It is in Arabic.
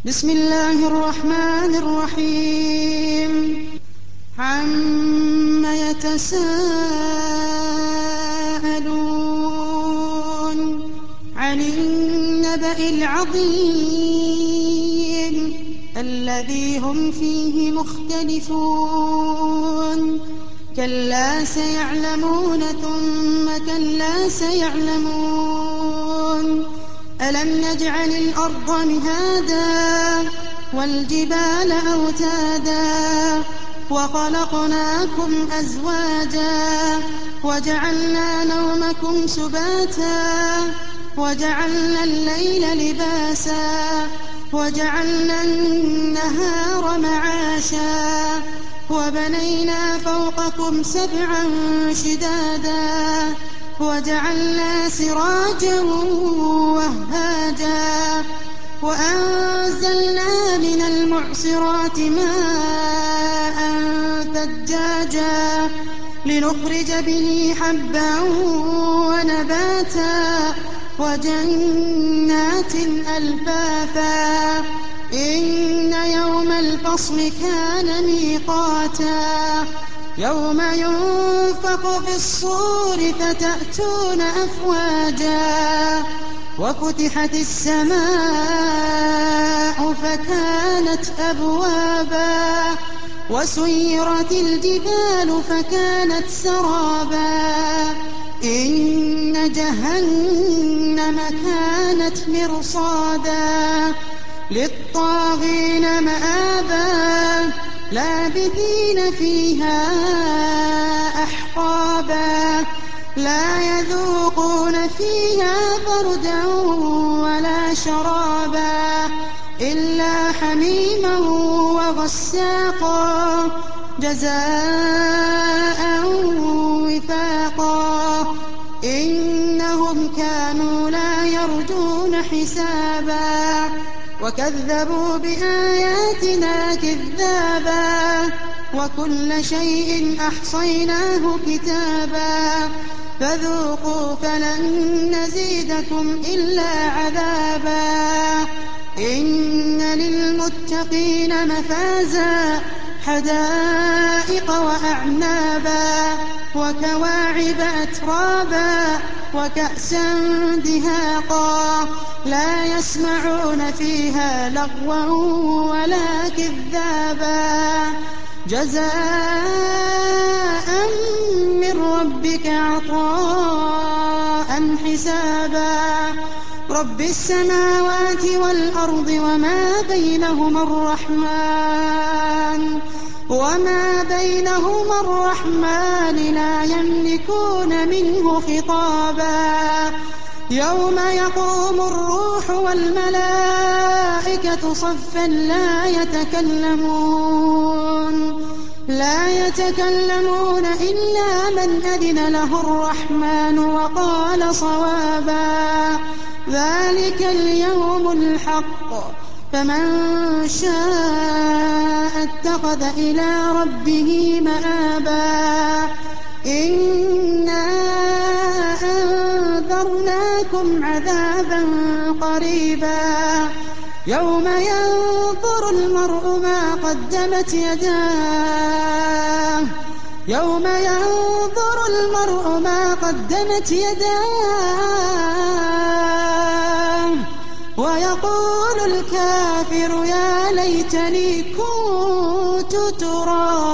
بسم الله الرحمن الرحيم عم يتساءلون عن النبأ العظيم الذي هم فيه مختلفون كلا سيعلمون ثم كلا سيعلمون ألم نجعل الأرض مهادا والجبال أوتادا وخلقناكم أزواجا وجعلنا نومكم سباتا وجعلنا الليل لباسا وجعلنا النهار معاشا وبنينا فوقكم سبعا شدادا وجعلنا سراجا وهاجا وأنزلنا من المعصرات ماء ثجاجا لنخرج به حبا ونباتا وجنات ألفافا إن يوم الفصل كان ميقاتا يوم ينفخ في الصور فتأتون أفواجا وفتحت السماء فكانت أبوابا وسيرت الجبال فكانت سرابا إن جهنم كانت مرصادا للطاغين مآبا لابثين فيها أحقابا لا يذوقون فيها بردا ولا شرابا إلا حميما وغساقا جزاء وفاقا إنهم كانوا لا يرجون حسابا وكذبوا بآياتنا كذابا وكل شيء أحصيناه كتابا فذوقوا فلن نزيدكم إلا عذابا إن للمتقين مفازا حدائق وأعنابا وكواعب أترابا وكأسا دهاقا لا يسمعون فيها لغوا ولا كذابا جزاء من ربك عطاء حسابا رب السماوات والأرض وما بينهما الرحمن لا يملكون منه خطابا يوم يقوم الروح والملائكة صفا لا يتكلمون إلا من أذن له الرحمن وقال صوابا ذلك اليوم الحق فمن شاء اتخذ إلى ربه مآبا إنا أنذرناكم عذابا قريبا يوم ينظر المرء ما قدمت يداه ويقول الكافر يا ليتني كنت ترابا